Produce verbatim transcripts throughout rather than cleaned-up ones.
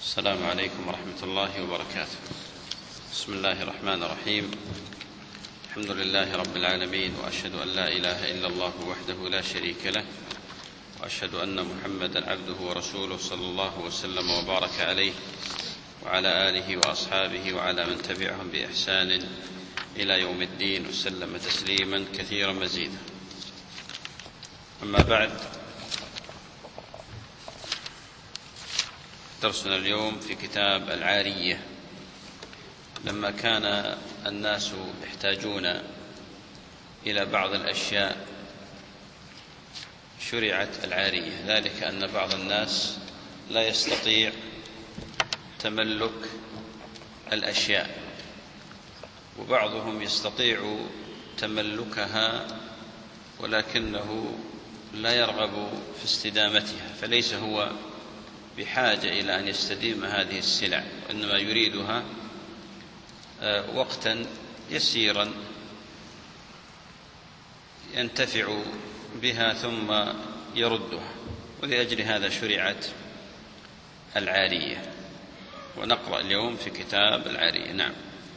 السلام عليكم ورحمة الله وبركاته. بسم الله الرحمن الرحيم. الحمد لله رب العالمين، وأشهد أن لا إله إلا الله وحده لا شريك له، وأشهد أن محمدا عبده ورسوله صلى الله وسلم وبارك عليه وعلى آله وأصحابه وعلى من تبعهم بإحسان إلى يوم الدين، وسلم تسليما كثيرا مزيدا. أما بعد، درسنا اليوم في كتاب العارية. لما كان الناس يحتاجون إلى بعض الأشياء شرعت العارية، ذلك أن بعض الناس لا يستطيع تملك الأشياء، وبعضهم يستطيع تملكها ولكنه لا يرغب في استدامتها، فليس هو بحاجة إلى أن يستديم هذه السلع، وإنما يريدها وقتا يسيرا ينتفع بها ثم يردها، ولأجل هذا شرعت العارية. ونقرأ اليوم في كتاب العارية. نعم.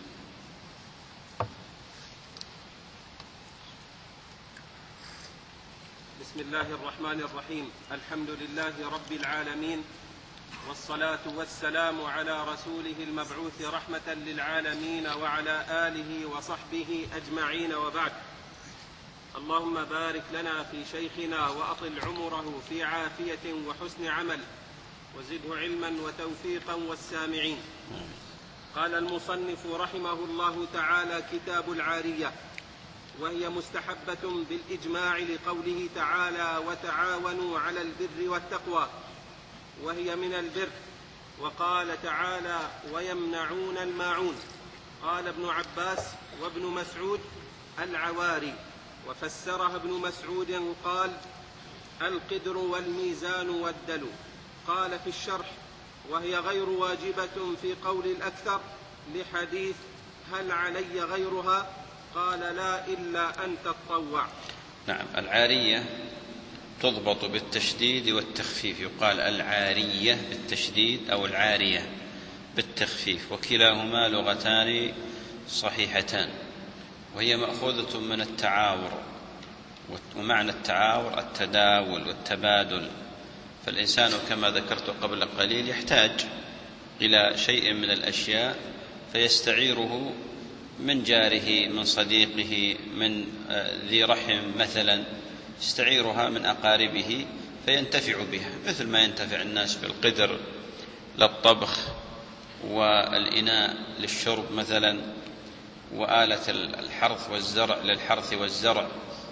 بسم الله الرحمن الرحيم. الحمد لله رب العالمين، والصلاة والسلام على رسوله المبعوث رحمة للعالمين وعلى آله وصحبه أجمعين، وبعد. اللهم بارك لنا في شيخنا وأطل عمره في عافية وحسن عمل، وزده علما وتوفيقا والسامعين. قال المصنف رحمه الله تعالى: كتاب العارية، وهي مستحبة بالإجماع لقوله تعالى: وتعاونوا على البر والتقوى، وهي من البر. وقال تعالى: ويمنعون الماعون. قال ابن عباس وابن مسعود: العواري. وفسرها ابن مسعود قال: القدر والميزان والدلو. قال في الشرح: وهي غير واجبة في قول الأكثر، لحديث: هل علي غيرها؟ قال: لا، إلا أن تتطوع. نعم. العارية تضبط بالتشديد والتخفيف، يقال العارية بالتشديد أو العارية بالتخفيف، وكلاهما لغتان صحيحتان، وهي مأخوذة من التعاور، ومعنى التعاور التداول والتبادل. فالإنسان كما ذكرت قبل قليل يحتاج إلى شيء من الأشياء فيستعيره من جاره، من صديقه، من ذي رحم مثلا، يستعيرها من أقاربه فينتفع بها، مثل ما ينتفع الناس بالقدر للطبخ، والإناء للشرب مثلا، وآلة الحرث والزرع للحرث والزرع،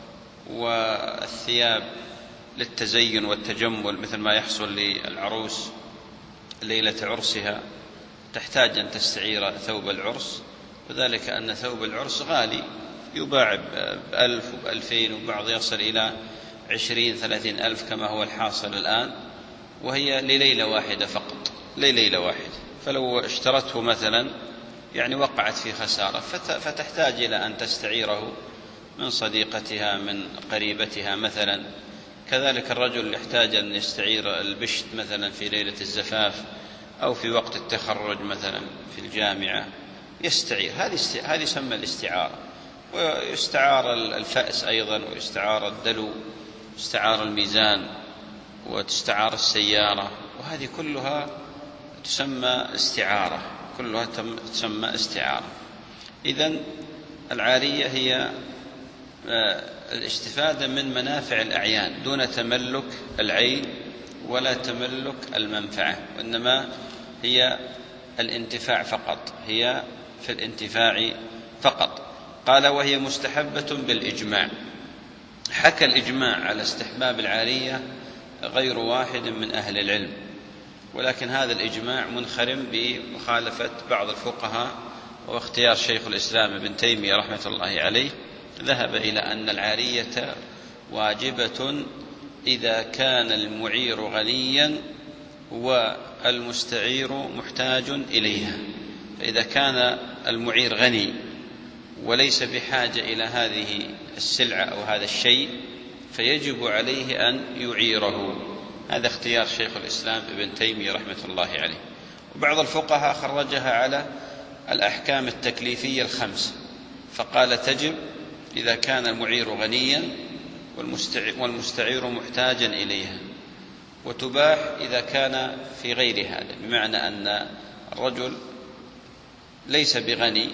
والثياب للتزين والتجمل، مثل ما يحصل للعروس ليلة عرسها تحتاج أن تستعير ثوب العرس، وذلك أن ثوب العرس غالي، يباع بألف وبألفين، وبعض يصل إلى عشرين ثلاثين ألف كما هو الحاصل الآن، وهي لليلة واحدة فقط، لليلة واحدة. فلو اشترته مثلا يعني وقعت في خسارة، فتحتاج إلى أن تستعيره من صديقتها، من قريبتها مثلا. كذلك الرجل يحتاج أن يستعير البشت مثلا في ليلة الزفاف أو في وقت التخرج مثلا في الجامعة، يستعير. هذه يسمى الاستعارة. ويستعار الفأس أيضا، ويستعار الدلو، يستعار الميزان، وتستعار السيارة، وهذه كلها تسمى استعارة، كلها تسمى استعارة. إذن العارية هي الاستفادة من منافع الأعيان دون تملك العين ولا تملك المنفعة، وإنما هي الانتفاع فقط، هي في الانتفاع فقط. قال: وهي مستحبة بالإجماع. حكى الإجماع على استحباب العارية غير واحد من أهل العلم، ولكن هذا الإجماع منخرم بمخالفة بعض الفقهاء، واختيار شيخ الإسلام ابن تيمية رحمة الله عليه ذهب إلى أن العارية واجبة إذا كان المعير غنيا والمستعير محتاج إليها. فإذا كان المعير غني وليس بحاجة إلى هذه السلعة أو هذا الشيء فيجب عليه أن يعيره. هذا اختيار شيخ الإسلام ابن تيمية رحمة الله عليه. وبعض الفقهاء خرجها على الأحكام التكليفية الخمس، فقال تجب إذا كان المعير غنيا والمستعير محتاجا إليها، وتباح إذا كان في غير هذا، بمعنى أن الرجل ليس بغني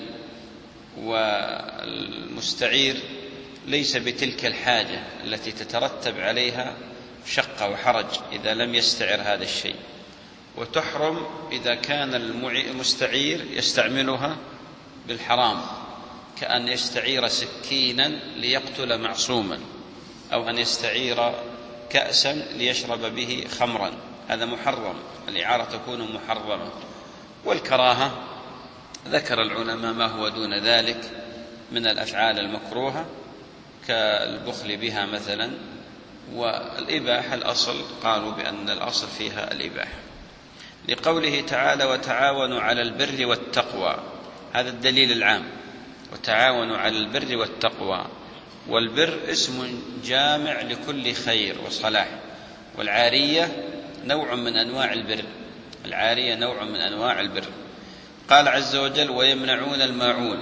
والمستعير ليس بتلك الحاجة التي تترتب عليها شقة وحرج إذا لم يستعر هذا الشيء، وتحرم إذا كان المستعير يستعملها بالحرام، كأن يستعير سكينا ليقتل معصوما، أو أن يستعير كأسا ليشرب به خمرا، هذا محرم، الإعارة تكون محرمة. والكراهة ذكر العلماء ما هو دون ذلك من الأفعال المكروهة كالبخل بها مثلا، والإباحة الأصل قالوا بأن الأصل فيها الإباحة، لقوله تعالى وتعاونوا على البر والتقوى، هذا الدليل العام، وتعاونوا على البر والتقوى، والبر اسم جامع لكل خير وصلاح، والعارية نوع من أنواع البر، العارية نوع من أنواع البر. قال عز وجل ويمنعون الماعون،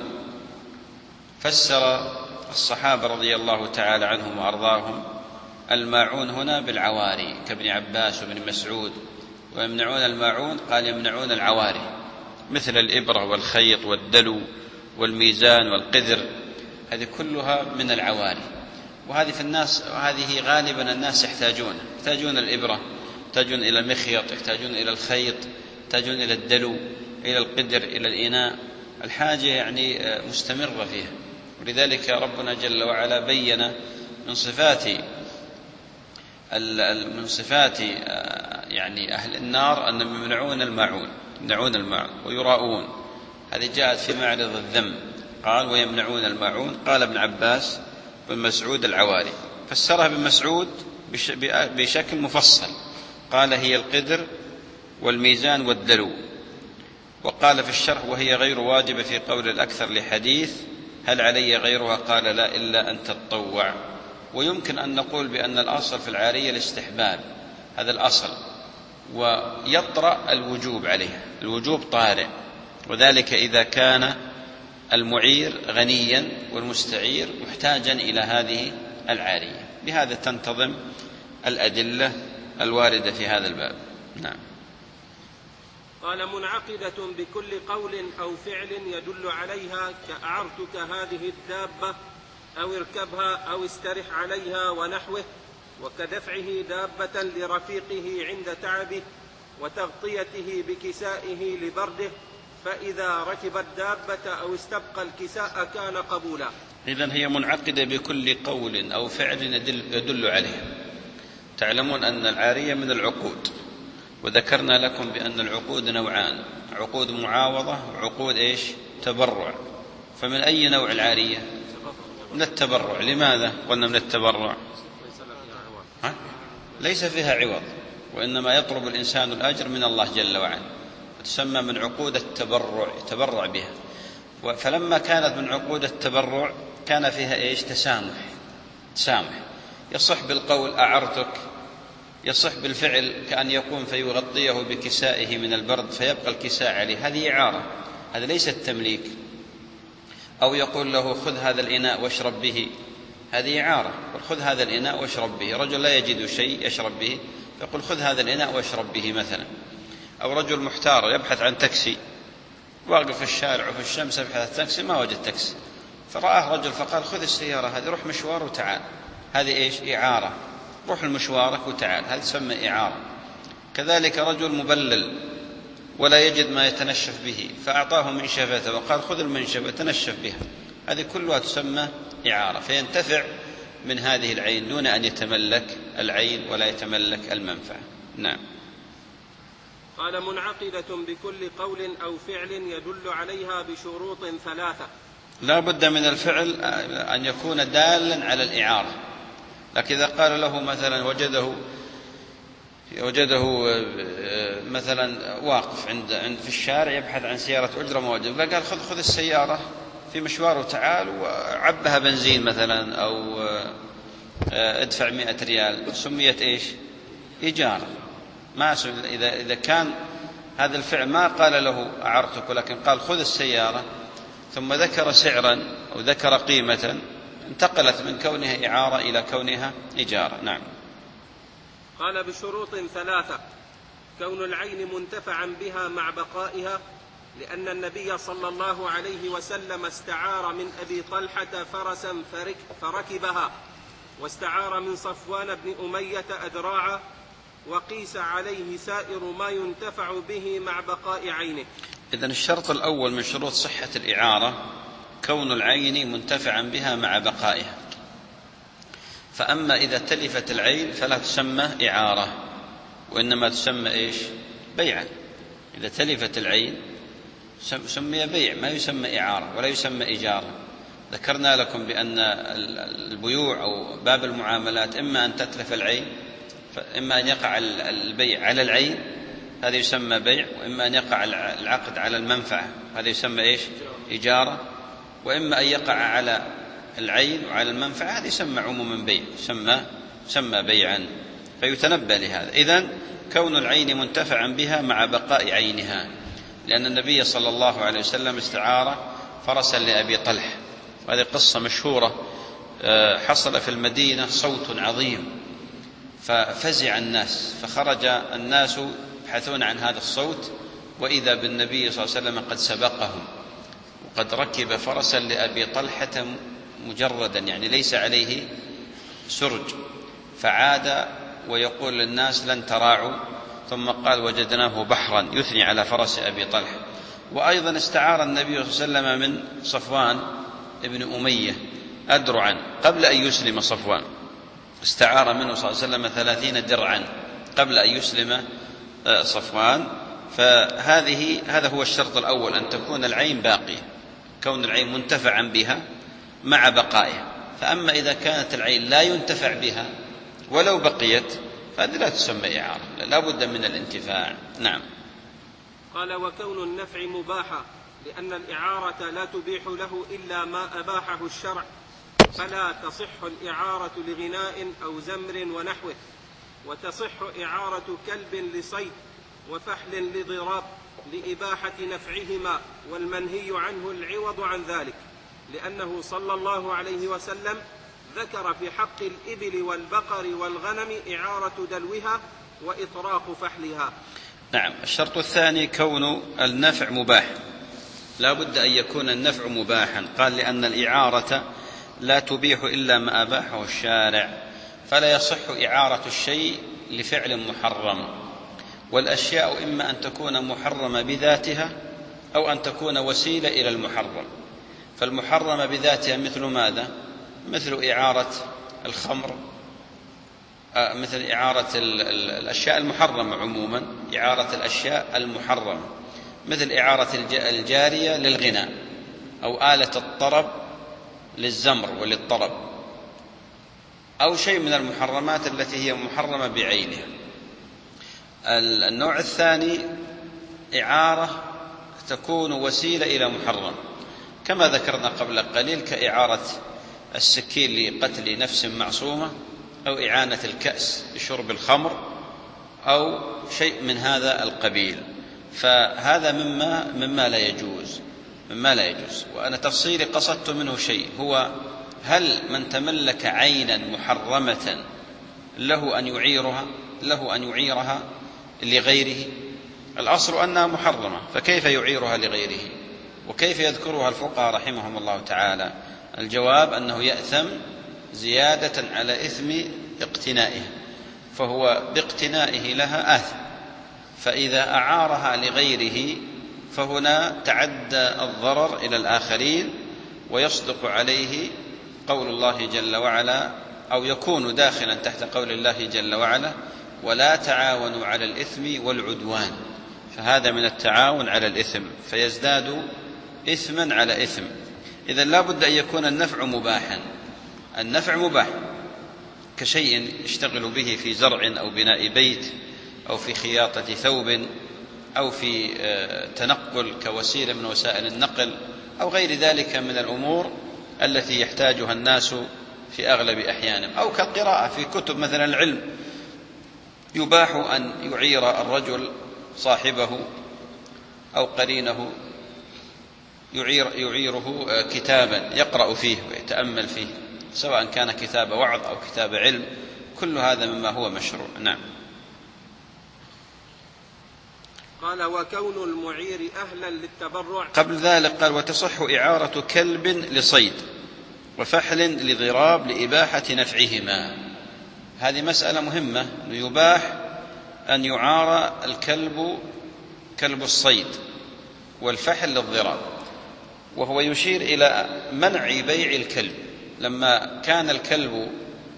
فسر الصحابة رضي الله تعالى عنهم وأرضاهم الماعون هنا بالعواري كابن عباس وابن مسعود، ويمنعون الماعون قال يمنعون العواري مثل الإبرة والخيط والدلو والميزان والقدر، هذه كلها من العواري، وهذه في الناس، وهذه غالبا الناس يحتاجون يحتاجون الإبرة، يحتاجون إلى المخيط، يحتاجون إلى الخيط، يحتاجون إلى الدلو، إلى القدر، إلى الإناء، الحاجة يعني مستمرة فيها. ولذلك ربنا جل وعلا بين من صفات من صفات يعني أهل النار أنهم يمنعون الماعون، يمنعون الماعون ويراؤون، هذه جاءت في معرض الذم، قال ويمنعون الماعون، قال ابن عباس بن مسعود العواري، فسرها ابن مسعود بشكل مفصل، قال هي القدر والميزان والدلو، وقال في الشرح وهي غير واجبة في قول الأكثر لحديث هل علي غيرها، قال لا إلا أن تتطوع. ويمكن أن نقول بأن الأصل في العارية الاستحباب، هذا الأصل، ويطرأ الوجوب عليها، الوجوب طارئ، وذلك إذا كان المعير غنيا والمستعير محتاجا إلى هذه العارية. بهذا تنتظم الأدلة الواردة في هذا الباب. نعم. قال منعقدة بكل قول أو فعل يدل عليها كأعرتك هذه الدابة أو اركبها أو استرح عليها ونحوه، وكدفعه دابة لرفيقه عند تعبه وتغطيته بكسائه لبرده، فإذا ركب الدابة أو استبقى الكساء كان قبولا. إذن هي منعقدة بكل قول أو فعل يدل, يدل عليه. تعلمون أن العارية من العقود، وذكرنا لكم بأن العقود نوعان، عقود معاوضة وعقود إيش؟ تبرع. فمن أي نوع العارية؟ من التبرع. لماذا قلنا من التبرع؟ ها؟ ليس فيها عوض، وإنما يطلب الإنسان الأجر من الله جل وعلا، تسمى من عقود التبرع، يتبرع بها. فلما كانت من عقود التبرع كان فيها إيش؟ تسامح، تسامح، يصح بالقول أعرتك، يصح بالفعل كأن يقوم فيغطيه بكسائه من البرد فيبقى الكساء عليه، هذه إعارة، هذا ليس التمليك. أو يقول له خذ هذا الإناء واشرب به، هذه إعارة، خذ هذا الإناء واشرب به. رجل لا يجد شيء يشرب به فيقول خذ هذا الإناء واشرب به مثلا. أو رجل محتار يبحث عن تاكسي، واقف في الشارع وفي الشمس يبحث عن تاكسي ما وجد تاكسي، فرآه رجل فقال خذ السيارة هذه روح مشوار وتعال، هذه إيش؟ إعارة، روح المشوارك وتعال، هذه تسمى إعارة. كذلك رجل مبلل ولا يجد ما يتنشف به فأعطاه منشفته وقال خذ المنشفة تنشف بها، هذه كلها تسمى إعارة، فينتفع من هذه العين دون أن يتملك العين ولا يتملك المنفعة. نعم. قال منعقدة بكل قول أو فعل يدل عليها بشروط ثلاثة. لا بد من الفعل أن يكون دالا على الإعارة، لكن إذا قال له مثلا وجده وجده مثلا واقف عند عند في الشارع يبحث عن سيارة أجرة ما وجد، فقال خذ خذ السيارة في مشوار وتعال، وعبها بنزين مثلا أو ادفع مئة ريال، سميت إيش؟ إيجار. ما إذا إذا كان هذا الفعل ما قال له أعرتك، ولكن قال خذ السيارة، ثم ذكر سعرا أو ذكر قيمة، انتقلت من كونها إعارة إلى كونها إجارة. نعم. قال بشروط ثلاثة: كون العين منتفعا بها مع بقائها، لأن النبي صلى الله عليه وسلم استعار من أبي طلحة فرسا فركبها، واستعار من صفوان بن أمية أذراعا، وقيس عليه سائر ما ينتفع به مع بقاء عينه. إذن الشرط الأول من شروط صحة الإعارة كون العين منتفعا بها مع بقائها، فأما إذا تلفت العين فلا تسمى إعارة، وإنما تسمى إيش؟ بيعا. إذا تلفت العين سمي بيع، ما يسمى إعارة ولا يسمى إجارة. ذكرنا لكم بأن البيوع أو باب المعاملات إما أن تتلف العين، إما أن يقع البيع على العين، هذا يسمى بيع، وإما أن يقع العقد على المنفعة، هذا يسمى إيش؟ إجارة، وإما أن يقع على العين وعلى المنفعة، هذا يسمى عموما بيع، يسمى سمى بيعا. فيتنبه لهذا. إذن كون العين منتفعا بها مع بقاء عينها، لأن النبي صلى الله عليه وسلم استعار فرسا لأبي طلحة، وهذه قصة مشهورة. حصل في المدينة صوت عظيم ففزع الناس، فخرج الناس يبحثون عن هذا الصوت، وإذا بالنبي صلى الله عليه وسلم قد سبقهم وقد ركب فرسا لأبي طلحة مجردا، يعني ليس عليه سرج، فعاد ويقول للناس لن تراعوا، ثم قال وجدناه بحرا، يثني على فرس أبي طلحة. وأيضا استعار النبي صلى الله عليه وسلم من صفوان ابن أمية أدرعا قبل أن يسلم صفوان، استعار منه صلى الله عليه وسلم ثلاثين درعا قبل أن يسلم صفوان. فهذه هذا هو الشرط الأول، أن تكون العين باقية، كون العين منتفعا بها مع بقائها. فأما إذا كانت العين لا ينتفع بها ولو بقيت فهذه لا تسمى إعارة، لا بد من الانتفاع. نعم. قال وكون النفع مباحا، لأن الإعارة لا تبيح له إلا ما أباحه الشرع، فلا تصح الإعارة لغناء أو زمر ونحوه، وتصح إعارة كلب لصيد وفحل لضراب لإباحة نفعهما، والمنهي عنه العوض عن ذلك، لأنه صلى الله عليه وسلم ذكر في حق الإبل والبقر والغنم إعارة دلوها وإطراق فحلها. نعم. الشرط الثاني كون النفع مباح، لا بد أن يكون النفع مباحا. قال لأن الإعارة لا تبيح إلا ما أباحه الشارع، فلا يصح إعارة الشيء لفعل محرم، والأشياء إما أن تكون محرمة بذاتها أو أن تكون وسيلة إلى المحرم. فالمحرمة بذاتها مثل ماذا؟ مثل إعارة الخمر، مثل إعارة الأشياء المحرمة عموما، إعارة الأشياء المحرمة، مثل إعارة الجارية للغناء، أو آلة الطرب للزمر وللطرب، أو شيء من المحرمات التي هي محرمة بعينها. النوع الثاني إعارة تكون وسيلة إلى محرم، كما ذكرنا قبل قليل، كإعارة السكين لقتل نفس معصومة، أو إعانة الكأس لشرب الخمر، أو شيء من هذا القبيل. فهذا مما مما لا يجوز مما لا يجوز وأنا تفصيلي قصدت منه شيء، هو هل من تملك عينا محرمة له أن يعيرها له أن يعيرها لغيره؟ الأصل أنها محرمة، فكيف يعيرها لغيره؟ وكيف يذكرها الفقهاء رحمهم الله تعالى؟ الجواب أنه يأثم زيادة على إثم اقتنائه، فهو باقتنائه لها آثم. فإذا أعارها لغيره فهنا تعدى الضرر إلى الآخرين، ويصدق عليه قول الله جل وعلا، أو يكون داخلا تحت قول الله جل وعلا ولا تعاونوا على الإثم والعدوان، فهذا من التعاون على الإثم، فيزداد إثما على إثم. إذن لا بد أن يكون النفع مباحا. النفع مباح كشيء يشتغل به في زرع أو بناء بيت أو في خياطة ثوب أو في تنقل كوسيلة من وسائل النقل أو غير ذلك من الأمور التي يحتاجها الناس في أغلب أحيانهم، أو كالقراءة في كتب مثلا العلم، يباح أن يعير الرجل صاحبه أو قرينه يعير يعيره كتابا يقرأ فيه ويتأمل فيه، سواء كان كتاب وعظ أو كتاب علم، كل هذا مما هو مشروع. نعم. قال وكون المعير أهلا للتبرع. قبل ذلك قال وتصح إعارة كلب لصيد وفحل لضراب لإباحة نفعهما. هذه مسألة مهمة، يباح أن يعار الكلب كلب الصيد والفحل للضراب، وهو يشير إلى منع بيع الكلب. لما كان الكلب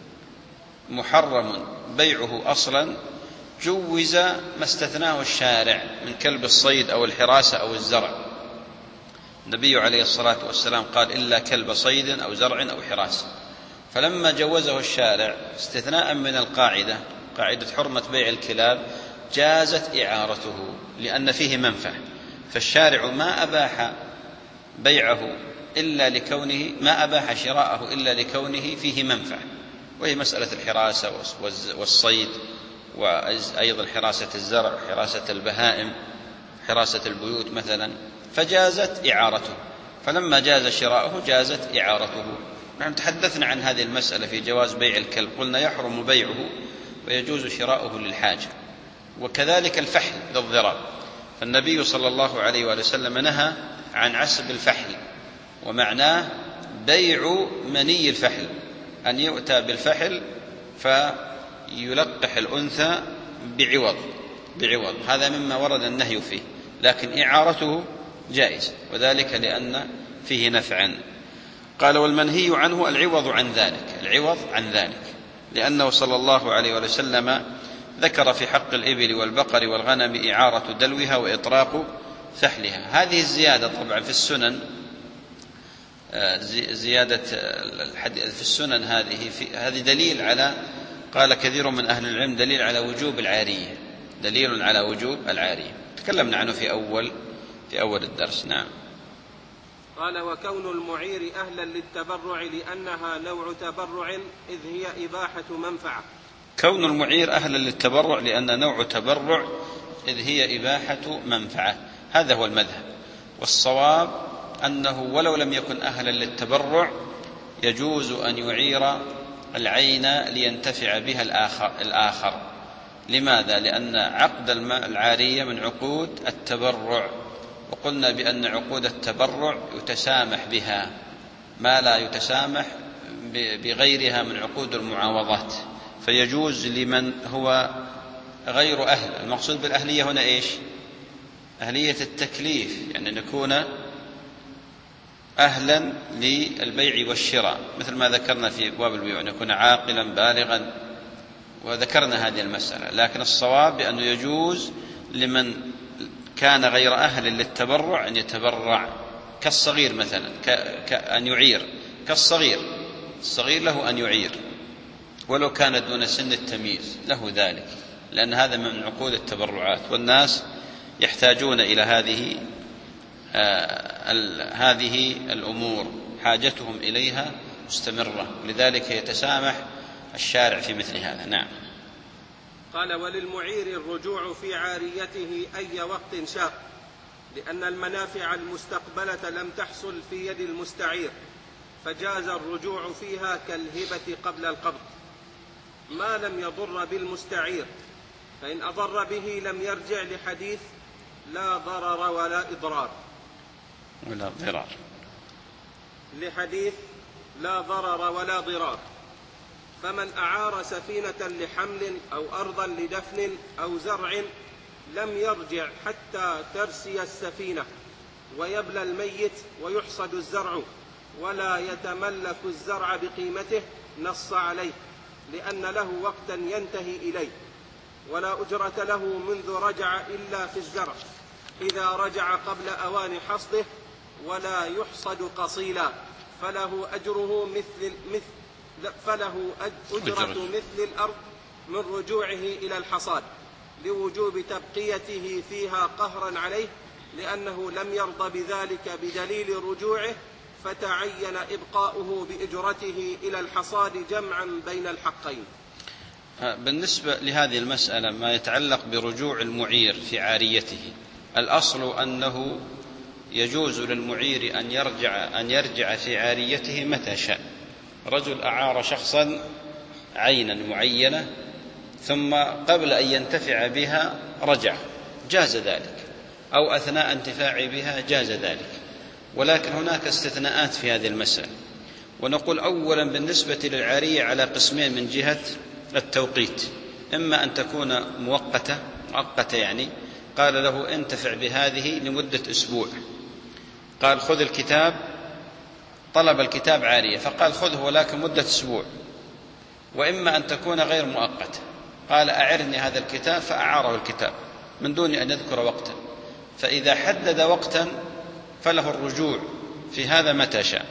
محرم بيعه أصلا جوز ما استثناه الشارع من كلب الصيد أو الحراسة أو الزرع. النبي عليه الصلاة والسلام قال إلا كلب صيد أو زرع أو حراسة، فلما جوزه الشارع استثناء من القاعدة، قاعدة حرمة بيع الكلاب، جازت إعارته لأن فيه منفعة. فالشارع ما أباح بيعه إلا لكونه ما أباح شراءه إلا لكونه فيه منفعة، وهي مسألة الحراسة والصيد، وأيضا حراسة الزرع، حراسة البهائم، حراسة البيوت مثلا، فجازت إعارته. فلما جاز شراءه جازت إعارته. نحن تحدثنا عن هذه المسألة في جواز بيع الكلب، قلنا يحرم بيعه ويجوز شراؤه للحاجة، وكذلك الفحل للضراب. فالنبي صلى الله عليه وآله وسلم نهى عن عسب الفحل، ومعناه بيع مني الفحل، أن يؤتى بالفحل فيلقح الأنثى بعوض بعوض هذا مما ورد النهي فيه، لكن إعارته جائز، وذلك لأن فيه نفعا. قال والمنهي عنه العوض عن ذلك، العوض عن ذلك، لأنه صلى الله عليه وسلم ذكر في حق الإبل والبقر والغنم إعارة دلوها وإطراق فحلها. هذه الزيادة طبعا في السنن، زيادة في السنن هذه في هذه دليل على، قال كثير من أهل العلم، دليل على وجوب العارية، دليل على وجوب العارية، تكلمنا عنه في أول في أول الدرس. نعم. قال وكون المعير أهلا للتبرع لأنها نوع تبرع إذ هي إباحة منفعة. كون المعير أهلا للتبرع لأن نوع تبرع إذ هي إباحة منفعة، هذا هو المذهب. والصواب أنه ولو لم يكن أهلا للتبرع يجوز أن يعير العين لينتفع بها الآخر, الآخر. لماذا؟ لأن عقد العارية من عقود التبرع، وقلنا بأن عقود التبرع يتسامح بها ما لا يتسامح بغيرها من عقود المعاوضات، فيجوز لمن هو غير أهل. المقصود بالأهلية هنا إيش؟ أهلية التكليف، يعني نكون أهلا للبيع والشراء، مثل ما ذكرنا في أبواب البيوع، أن يكون عاقلا بالغا، وذكرنا هذه المسألة. لكن الصواب بأنه يجوز لمن كان غير أهل للتبرع أن يتبرع، كالصغير مثلا، كأن يعير كالصغير، الصغير له أن يعير ولو كان دون سن التمييز، له ذلك، لأن هذا من عقود التبرعات، والناس يحتاجون إلى هذه آه هذه الأمور، حاجتهم إليها مستمرة، ولذلك يتسامح الشارع في مثل هذا. نعم. قال وللمعير الرجوع في عاريته أي وقت شاء، لأن المنافع المستقبلة لم تحصل في يد المستعير، فجاز الرجوع فيها كالهبة قبل القبض ما لم يضر بالمستعير، فإن أضر به لم يرجع لحديث لا ضرر ولا إضرار ولا ضرار لحديث لا ضرر ولا ضرار. فمن أعار سفينة لحمل أو أرضا لدفن أو زرع لم يرجع حتى ترسي السفينة ويبلى الميت ويحصد الزرع، ولا يتملك الزرع بقيمته، نص عليه، لأن له وقتا ينتهي إليه، ولا أجرة له منذ رجع إلا في الزرع إذا رجع قبل أوان حصده، ولا يحصد قصيلا، فله أجره مثل مثل فله أجرة مثل الأرض من رجوعه إلى الحصاد، لوجوب تبقيته فيها قهرا عليه، لأنه لم يرضى بذلك بدليل رجوعه، فتعين إبقاؤه بإجرته إلى الحصاد جمعا بين الحقين. بالنسبة لهذه المسألة ما يتعلق برجوع المعير في عاريته، الأصل أنه يجوز للمعير أن يرجع, أن يرجع في عاريته متى شاء. رجل أعار شخصا عينا معينة ثم قبل أن ينتفع بها رجع، جاز ذلك، أو أثناء انتفاع بها جاز ذلك. ولكن هناك استثناءات في هذه المسألة. ونقول أولا بالنسبة للعارية على قسمين من جهة التوقيت: إما أن تكون مؤقتة مؤقتة يعني قال له انتفع بهذه لمدة أسبوع، قال خذ الكتاب، طلب الكتاب عارية فقال خذه ولكن مدة أسبوع. وإما أن تكون غير مؤقتة، قال أعرني هذا الكتاب فأعاره الكتاب من دون أن يذكر وقتا. فإذا حدد وقتا فله الرجوع في هذا متى شاء،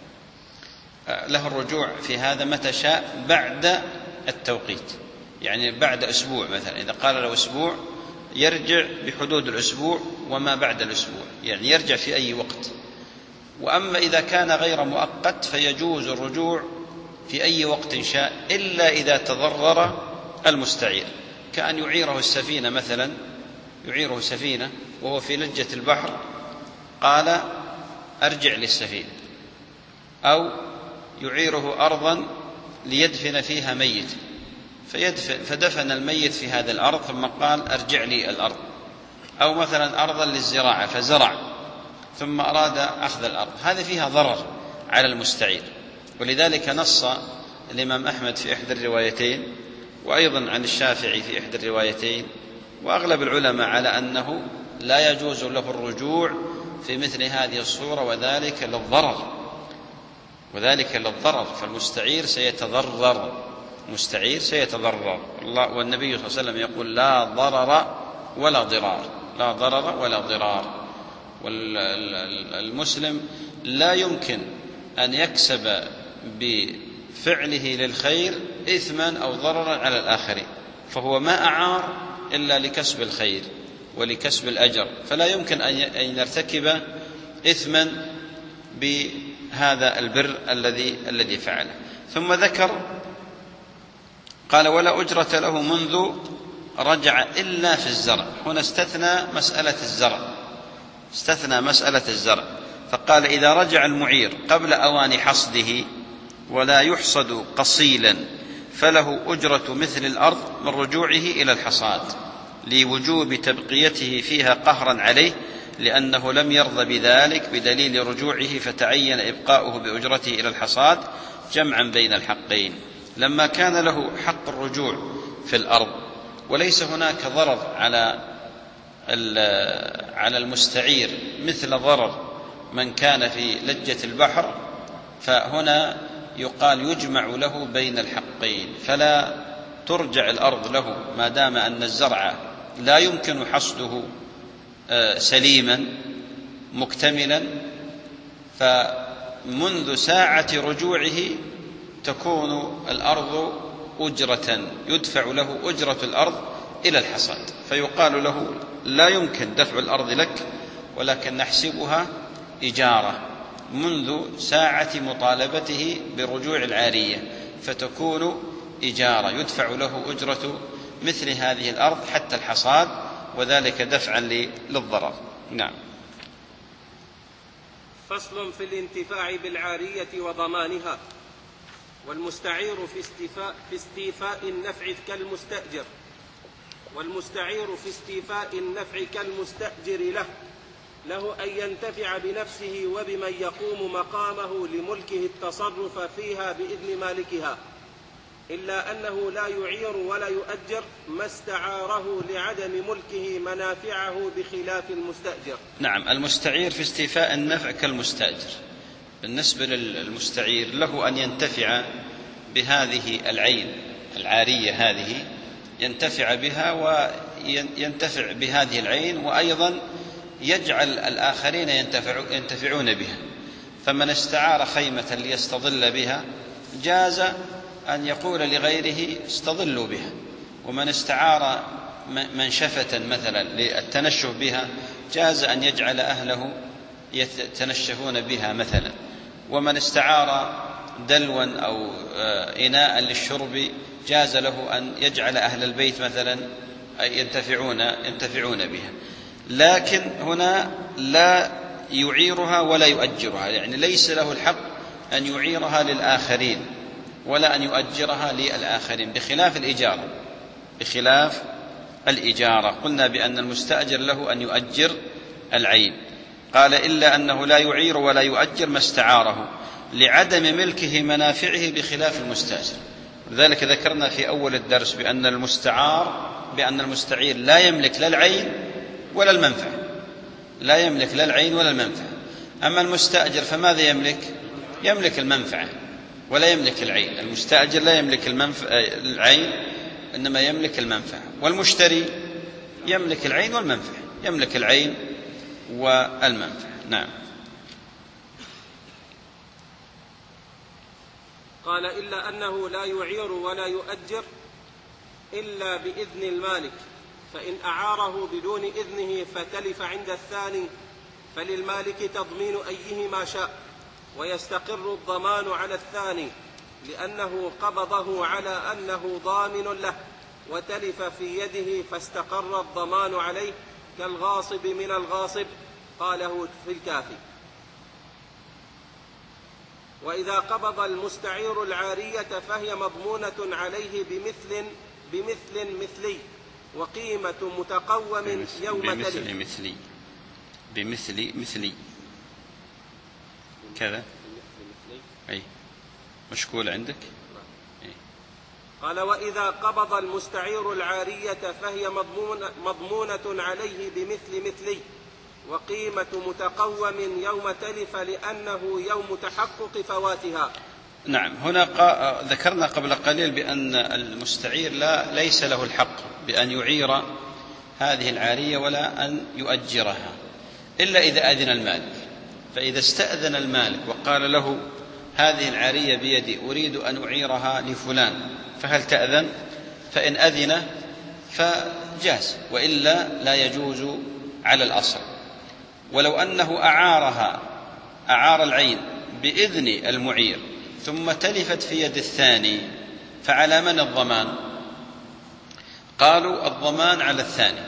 له الرجوع في هذا متى شاء بعد التوقيت، يعني بعد أسبوع مثلا. إذا قال له أسبوع يرجع بحدود الأسبوع وما بعد الأسبوع، يعني يرجع في أي وقت. وأما إذا كان غير مؤقت فيجوز الرجوع في أي وقت شاء، إلا إذا تضرر المستعير، كأن يعيره السفينة مثلا، يعيره سفينة وهو في لجة البحر قال أرجع للسفينة، أو يعيره أرضا ليدفن فيها ميت فيدفن فدفن الميت في هذا الأرض ثم قال أرجع لي الأرض، أو مثلا أرضا للزراعة فزرع ثم أراد أخذ الأرض، هذا فيها ضرر على المستعير. ولذلك نص الإمام أحمد في إحدى الروايتين، وأيضا عن الشافعي في إحدى الروايتين، وأغلب العلماء على أنه لا يجوز له الرجوع في مثل هذه الصورة، وذلك للضرر وذلك للضرر فالمستعير سيتضرر مستعير سيتضرر والنبي صلى الله عليه وسلم يقول لا ضرر ولا ضرار، لا ضرر ولا ضرار. والمسلم لا يمكن أن يكسب بفعله للخير إثما أو ضررا على الآخرين، فهو ما أعار إلا لكسب الخير ولكسب الأجر، فلا يمكن أن يرتكب إثما بهذا البر الذي الذي فعله. ثم ذكر قال ولا أجرة له منذ رجع إلا في الزرع. هنا استثنى مسألة الزرع استثنى مسألة الزرع فقال إذا رجع المعير قبل أوان حصده ولا يحصد قصيلا فله أجرة مثل الأرض من رجوعه إلى الحصاد، لوجوب تبقيته فيها قهرا عليه، لأنه لم يرضى بذلك بدليل رجوعه فتعين إبقاؤه بأجرته إلى الحصاد جمعا بين الحقين، لما كان له حق الرجوع في الأرض وليس هناك ضرر على على المستعير مثل ضرر من كان في لجة البحر، فهنا يقال يجمع له بين الحقين، فلا ترجع الأرض له ما دام أن الزرع لا يمكن حصده سليما مكتملا، فمنذ ساعة رجوعه تكون الأرض أجرة يدفع له أجرة الأرض إلى الحصاد، فيقال له لا يمكن دفع الأرض لك ولكن نحسبها إجارة منذ ساعة مطالبته برجوع العارية، فتكون إجارة يدفع له أجرة مثل هذه الأرض حتى الحصاد، وذلك دفعا للضرر. نعم. فصل في الانتفاع بالعارية وضمانها. والمستعير في استيفاء, في استيفاء النفع كالمستأجر والمستعير في استيفاء النفع كالمستأجر له له أن ينتفع بنفسه وبمن يقوم مقامه لملكه التصرف فيها بإذن مالكها، إلا أنه لا يعير ولا يؤجر ما استعاره لعدم ملكه منافعه بخلاف المستأجر. نعم. المستعير في استيفاء النفع كالمستأجر. بالنسبة للمستعير له أن ينتفع بهذه العين العارية، هذه ينتفع بها وينتفع بهذه العين، وأيضا يجعل الآخرين ينتفعون بها. فمن استعار خيمة ليستظل بها جاز أن يقول لغيره استظلوا بها، ومن استعار منشفة مثلا للتنشه بها جاز أن يجعل أهله يتنشفون بها مثلا، ومن استعار دلوا أو إناء للشرب جاز له أن يجعل أهل البيت مثلا ينتفعون, ينتفعون بها. لكن هنا لا يعيرها ولا يؤجرها، يعني ليس له الحق أن يعيرها للآخرين ولا أن يؤجرها للآخرين، بخلاف الإجارة بخلاف الإجارة قلنا بأن المستأجر له أن يؤجر العين. قال إلا أنه لا يعير ولا يؤجر ما استعاره لعدم ملكه منافعه بخلاف المستأجر. لذلك ذكرنا في أول الدرس بأن المستعار بأن المستعير لا يملك لا العين ولا المنفعة لا يملك لا العين ولا المنفعة. أما المستأجر فماذا يملك؟ يملك المنفعة ولا يملك العين. المستأجر لا يملك العين إنما يملك المنفعة، والمشتري يملك العين والمنفعة يملك العين والمنفعة. نعم. قال إلا أنه لا يعير ولا يؤجر إلا بإذن المالك، فإن أعاره بدون إذنه فتلف عند الثاني فللمالك تضمين أيهما شاء، ويستقر الضمان على الثاني لأنه قبضه على أنه ضامن له وتلف في يده فاستقر الضمان عليه كالغاصب من الغاصب. قاله في الكافي. وإذا قبض المستعير العارية فهي مضمونة عليه بمثل بمثل مثلي وقيمة متقوم يوم تلف. بمثل مثلي بمثل مثلي كذا أي مشكول عندك. أي. قال وإذا قبض المستعير العارية فهي مضمونة, مضمونة عليه بمثل مثلي وقيمة متقوم يوم تلف لأنه يوم تحقق فواتها. نعم. هنا ذكرنا قبل قليل بأن المستعير لا ليس له الحق بأن يعير هذه العارية ولا أن يؤجرها إلا إذا أذن المالك. فإذا استأذن المالك وقال له هذه العارية بيدي أريد أن أعيرها لفلان فهل تأذن؟ فإن أذن فجاز، وإلا لا يجوز على الأصل. ولو أنه أعارها أعار العين بإذن المعير ثم تلفت في يد الثاني فعلى من الضمان؟ قالوا الضمان على الثاني،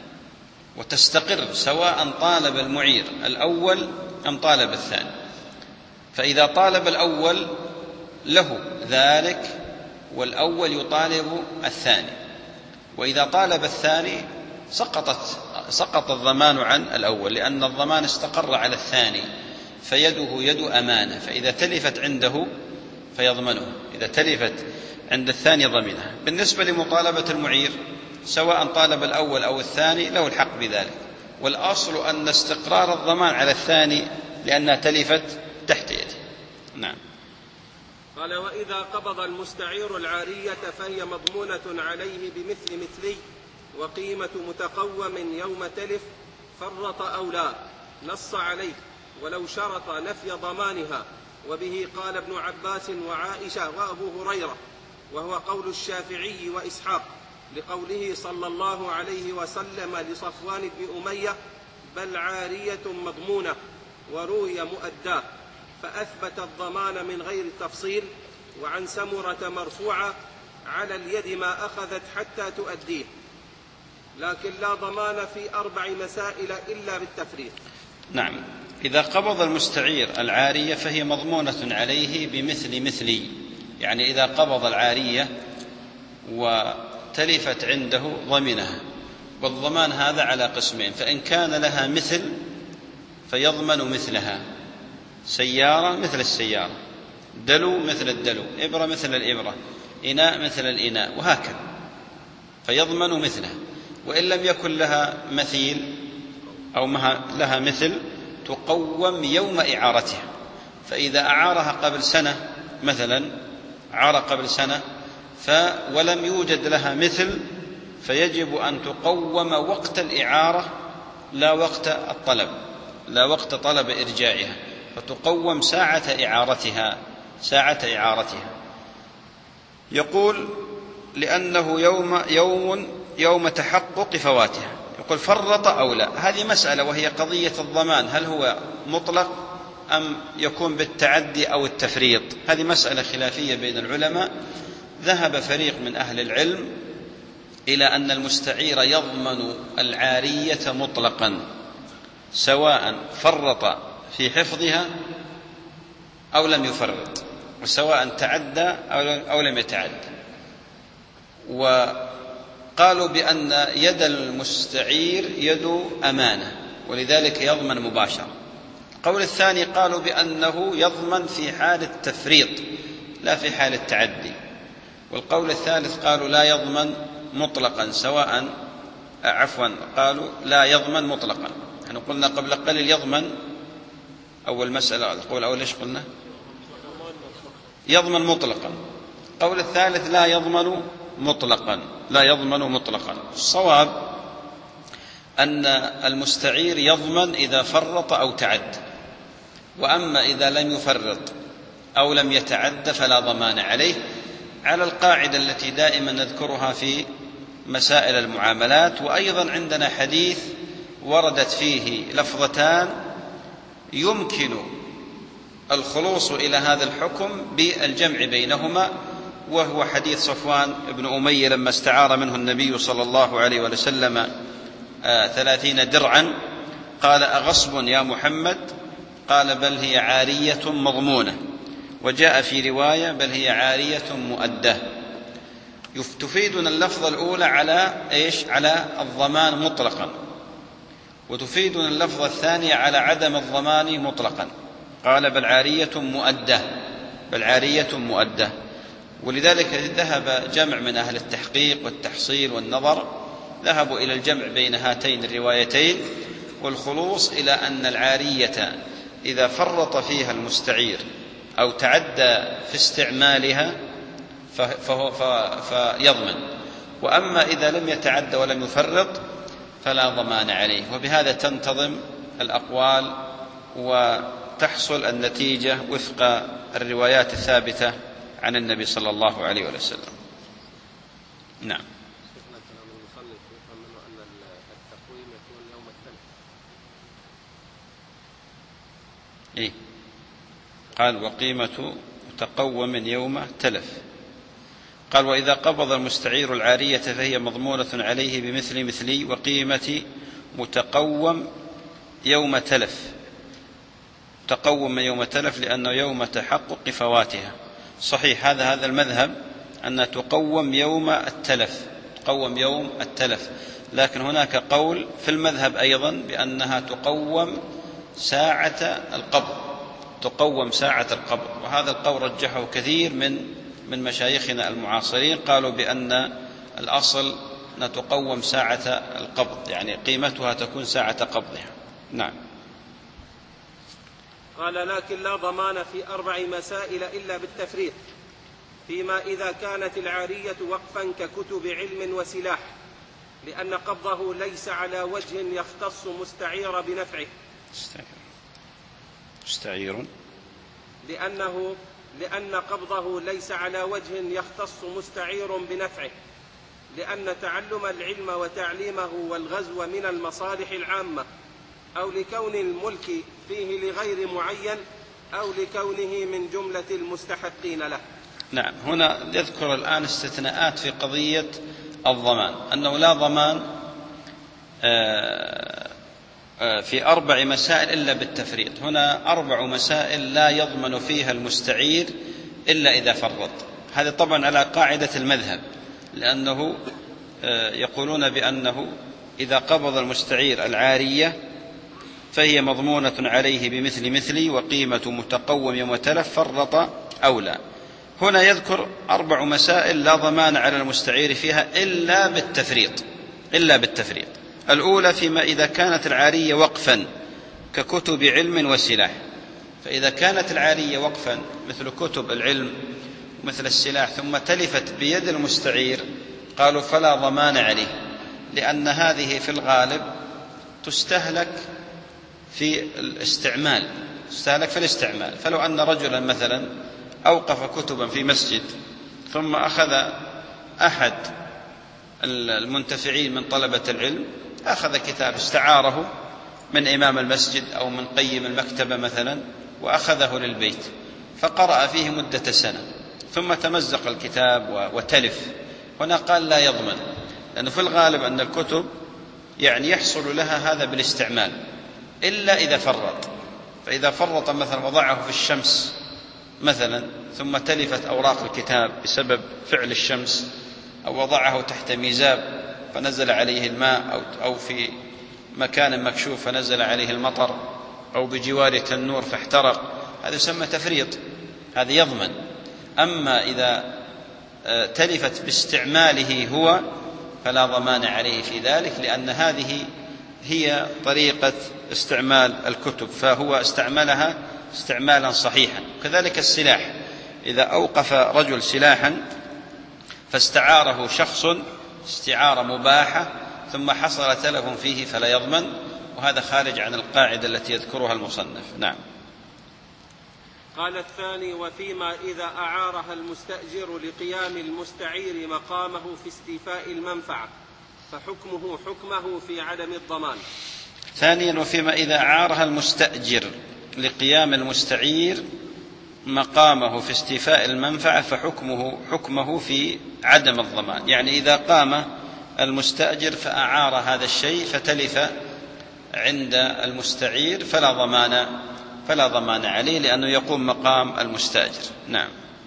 وتستقر سواء طالب المعير الأول أم طالب الثاني. فإذا طالب الأول له ذلك والأول يطالب الثاني، وإذا طالب الثاني سقطت سقط الضمان عن الأول لأن الضمان استقر على الثاني فيده يد أمانة، فإذا تلفت عنده فيضمنه، إذا تلفت عند الثاني ضمنها. بالنسبة لمطالبة المعير سواء طالب الأول أو الثاني له الحق بذلك، والأصل أن استقرار الضمان على الثاني لأنها تلفت تحت يده. نعم. قال وإذا قبض المستعير العارية فهي مضمونة عليه بمثل مثلي وقيمة متقوم يوم تلف فرط أو لا نص عليه ولو شرط نفي ضمانها، وبه قال ابن عباس وعائشة وأبو هريرة، وهو قول الشافعي وإسحاق لقوله صلى الله عليه وسلم لصفوان بن أمية بل عارية مضمونة وروي مؤداه، فأثبت الضمان من غير تفصيل. وعن سمرة مرفوعة على اليد ما أخذت حتى تؤديه، لكن لا ضمان في أربع مسائل إلا بالتفريق. نعم. إذا قبض المستعير العارية فهي مضمونة عليه بمثل مثلي، يعني إذا قبض العارية وتلفت عنده ضمنها، والضمان هذا على قسمين، فإن كان لها مثل فيضمن مثلها، سيارة مثل السيارة، دلو مثل الدلو، إبرة مثل الإبرة، إناء مثل الإناء، وهكذا فيضمن مثلها. وإن لم يكن لها مثيل أو لها مثل تقوم يوم إعارتها، فإذا أعارها قبل سنة مثلا أعار قبل سنة ولم يوجد لها مثل فيجب أن تقوم وقت الإعارة لا وقت الطلب لا وقت طلب إرجاعها، فتقوم ساعة إعارتها ساعة إعارتها. يقول لأنه يوم يوم يوم تحقق فواتها. يقول فرط أو لا، هذه مسألة وهي قضية الضمان، هل هو مطلق أم يكون بالتعدي أو التفريط؟ هذه مسألة خلافية بين العلماء. ذهب فريق من أهل العلم إلى أن المستعير يضمن العارية مطلقا سواء فرط في حفظها أو لم يفرط، وسواء تعدى أو لم يتعدى. وقالوا بأن يد المستعير يد أمانة ولذلك يضمن مباشرة. القول الثاني قالوا بأنه يضمن في حال التفريط لا في حال التعدي. والقول الثالث قالوا لا يضمن مطلقا سواء عفوا قالوا لا يضمن مطلقا. نحن قلنا قبل قليل يضمن أول مسألة، القول أول إيش قلنا؟ يضمن مطلقا. القول الثالث لا يضمن مطلقا لا يضمن مطلقا. الصواب أن المستعير يضمن إذا فرط أو تعد، وأما إذا لم يفرط أو لم يتعد فلا ضمان عليه، على القاعدة التي دائما نذكرها في مسائل المعاملات. وأيضا عندنا حديث وردت فيه لفظتان يمكن الخلوص إلى هذا الحكم بالجمع بينهما، وهو حديث صفوان بن أمية لما استعار منه النبي صلى الله عليه وسلم ثلاثين درعا قال أغصب يا محمد؟ قال بل هي عارية مضمونة. وجاء في رواية بل هي عارية مؤدة. تفيدنا اللفظة الأولى على إيش؟ على الضمان مطلقا، وتفيدنا اللفظة الثانية على عدم الضمان مطلقا. قال بل عارية مؤدة بل عارية مؤدة. ولذلك ذهب جمع من أهل التحقيق والتحصيل والنظر ذهبوا إلى الجمع بين هاتين الروايتين، والخلوص إلى أن العارية إذا فرط فيها المستعير أو تعدى في استعمالها فهو فيضمن، وأما إذا لم يتعدى ولم يفرط فلا ضمان عليه. وبهذا تنتظم الأقوال وتحصل النتيجة وفق الروايات الثابتة عن النبي صلى الله عليه وسلم. نعم. إيه؟ قال وقيمة متقوم يوم تلف. قال وإذا قبض المستعير العارية فهي مضمونة عليه بمثل مثلي وقيمة متقوم يوم تلف. تقوم يوم تلف لأنه يوم تحقق فواتها. صحيح هذا هذا المذهب أن تقوم يوم التلف تقوم يوم التلف لكن هناك قول في المذهب أيضا بأنها تقوم ساعة القبض تقوم ساعة القبض وهذا القول رجحه كثير من من مشايخنا المعاصرين، قالوا بأن الأصل أن تقوم ساعة القبض، يعني قيمتها تكون ساعة قبضها. نعم. قال لكن لا ضمان في أربع مسائل إلا بالتفريط، فيما إذا كانت العارية وقفا ككتب علم وسلاح، لأن قبضه ليس على وجه يختص مستعير بنفعه مستعير لأنه لأن قبضه ليس على وجه يختص مستعير بنفعه، لأن تعلم العلم وتعليمه والغزو من المصالح العامة، أو لكون الملك فيه لغير معين، أو لكونه من جملة المستحقين له. نعم. هنا يذكر الآن استثناءات في قضية الضمان، أنه لا ضمان في أربع مسائل إلا بالتفريط. هنا أربع مسائل لا يضمن فيها المستعير إلا إذا فرط. هذا طبعا على قاعدة المذهب، لأنه يقولون بأنه إذا قبض المستعير العارية فهي مضمونة عليه بمثل مثلي وقيمة متقوم يوم تلف فرط أولى. هنا يذكر أربع مسائل لا ضمان على المستعير فيها إلا بالتفريط إلا بالتفريط. الأولى فيما إذا كانت العارية وقفا ككتب علم وسلاح. فإذا كانت العارية وقفا مثل كتب العلم مثل السلاح ثم تلفت بيد المستعير، قالوا فلا ضمان عليه، لأن هذه في الغالب تستهلك في الاستعمال تستهلك في الاستعمال فلو أن رجلا مثلا أوقف كتبا في مسجد ثم أخذ أحد المنتفعين من طلبة العلم أخذ كتاب استعاره من إمام المسجد أو من قيم المكتبة مثلا وأخذه للبيت فقرأ فيه مدة سنة ثم تمزق الكتاب وتلف، هنا قال لا يضمن، لأنه في الغالب أن الكتب يعني يحصل لها هذا بالاستعمال، إلا إذا فرط. فإذا فرط مثلا وضعه في الشمس مثلا ثم تلفت أوراق الكتاب بسبب فعل الشمس، أو وضعه تحت ميزاب فنزل عليه الماء، أو في مكان مكشوف فنزل عليه المطر، أو بجوار تنور فاحترق، هذا يسمى تفريط، هذا يضمن. أما إذا تلفت باستعماله هو فلا ضمان عليه في ذلك، لأن هذه هي طريقة استعمال الكتب، فهو استعملها استعمالا صحيحا. كذلك السلاح، إذا أوقف رجل سلاحا فاستعاره شخص استعارة مباحة ثم حصل تلف فيه فلا يضمن، وهذا خارج عن القاعدة التي يذكرها المصنف. نعم. قال الثاني: وفيما إذا أعارها المستأجر لقيام المستعير مقامه في استيفاء المنفعة فحكمه حكمه في عدم الضمان. ثانيا: وفيما إذا أعارها المستأجر لقيام المستعير مقامه في استيفاء المنفعة فحكمه حكمه في عدم الضمان. يعني إذا قام المستأجر فأعار هذا الشيء فتلف عند المستعير فلا ضمان فلا ضمان عليه، لأنه يقوم مقام المستأجر. نعم.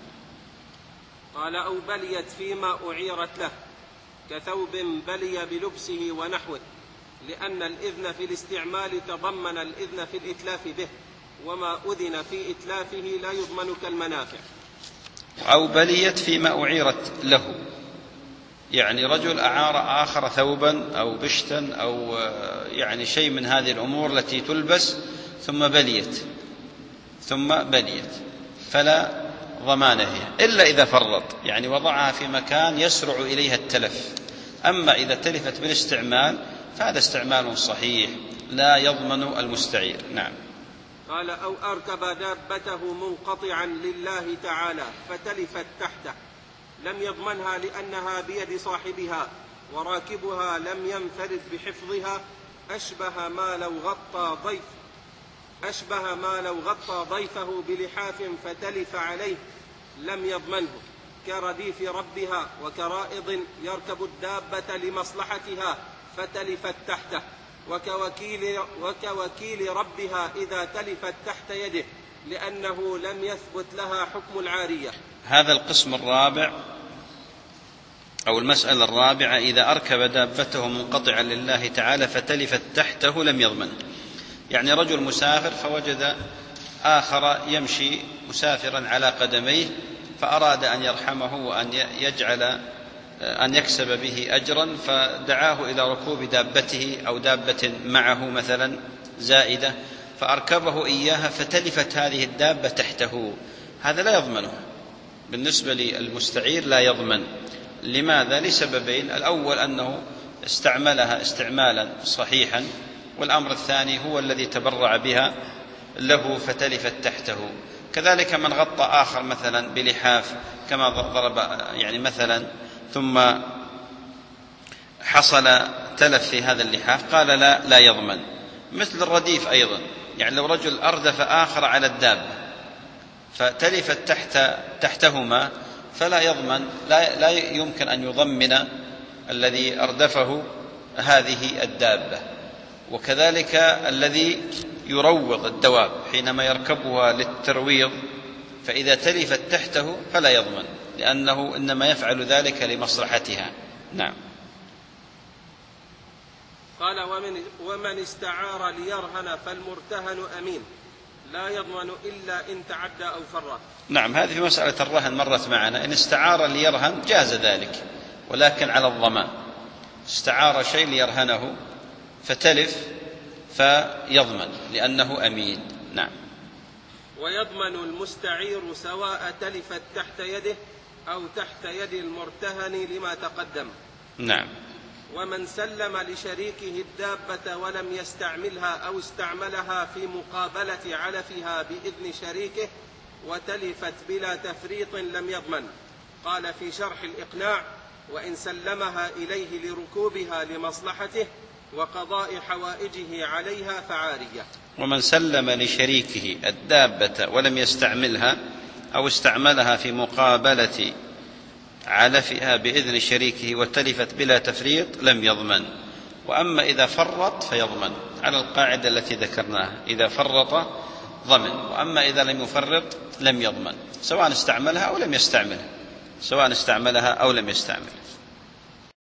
قال: أو بليت فيما أعيرت له كثوب بلي بلبسه ونحوه، لأن الإذن في الاستعمال تضمن الإذن في الإتلاف به، وما أذن في إتلافه لا يضمن كالمنافع. أو بليت فيما أعيرت له، يعني رجل أعار آخر ثوبا أو بشتا أو يعني شيء من هذه الأمور التي تلبس ثم بليت ثم بليت فلا ضمان فيها إلا إذا فرط، يعني وضعها في مكان يسرع إليها التلف. أما إذا تلفت بالاستعمال فهذا استعمال صحيح لا يضمن المستعير. نعم. قال: أو أركب دابته منقطعا لله تعالى فتلفت تحته لم يضمنها لأنها بيد صاحبها وراكبها لم ينفرد بحفظها، أشبه ما لو غطى ضيف أشبه ما لو غطى ضيفه بلحاف فتلف عليه لم يضمنه، كرديف ربها وكرائض يركب الدابة لمصلحتها فتلفت تحته، وكوكيل, وكوكيل ربها إذا تلفت تحت يده لأنه لم يثبت لها حكم العارية. هذا القسم الرابع أو المسألة الرابعة: إذا أركب دابته منقطعا لله تعالى فتلفت تحته لم يضمن. يعني رجل مسافر فوجد آخر يمشي مسافرا على قدميه فأراد أن يرحمه وأن يجعل أن يكسب به أجرا، فدعاه إلى ركوب دابته أو دابة معه مثلا زائدة فأركبه إياها فتلفت هذه الدابة تحته، هذا لا يضمنه. بالنسبة للمستعير لا يضمن. لماذا؟ لسببين: الأول أنه استعملها استعمالا صحيحا، والأمر الثاني هو الذي تبرع بها له فتلفت تحته. كذلك من غطى آخر مثلا بلحاف كما ضرب يعني مثلا ثم حصل تلف في هذا اللحاف قال لا لا يضمن. مثل الرديف أيضا، يعني لو رجل أردف آخر على الدابة فتلفت تحت تحتهما فلا يضمن، لا, لا يمكن أن يضمن الذي أردفه هذه الدابة. وكذلك الذي يروض الدواب حينما يركبها للترويض فإذا تلفت تحته فلا يضمن، لأنه إنما يفعل ذلك لمصلحتها. نعم. قال: ومن, ومن استعار ليرهن فالمرتهن أمين لا يضمن إلا إن تعدى أو فرط. نعم، هذه في مسألة الرهن مرت معنا. إن استعار ليرهن جاز ذلك، ولكن على الضمان. استعار شيء ليرهنه فتلف فيضمن لأنه أمين. نعم. ويضمن المستعير سواء تلفت تحت يده أو تحت يد المرتهن لما تقدم. نعم. ومن سلم لشريكه الدابة ولم يستعملها أو استعملها في مقابلة علفها بإذن شريكه وتلفت بلا تفريط لم يضمن. قال في شرح الإقناع: وإن سلمها إليه لركوبها لمصلحته وقضاء حوائجه عليها فعارية. ومن سلم لشريكه الدابة ولم يستعملها أو استعملها في مقابلة علفها بإذن شريكه وتلفت بلا تفريط لم يضمن. وأما إذا فرط فيضمن على القاعدة التي ذكرناها، إذا فرط ضمن، وأما إذا لم يفرط لم يضمن، سواء استعملها أو لم يستعملها، سواء استعملها أو لم يستعملها.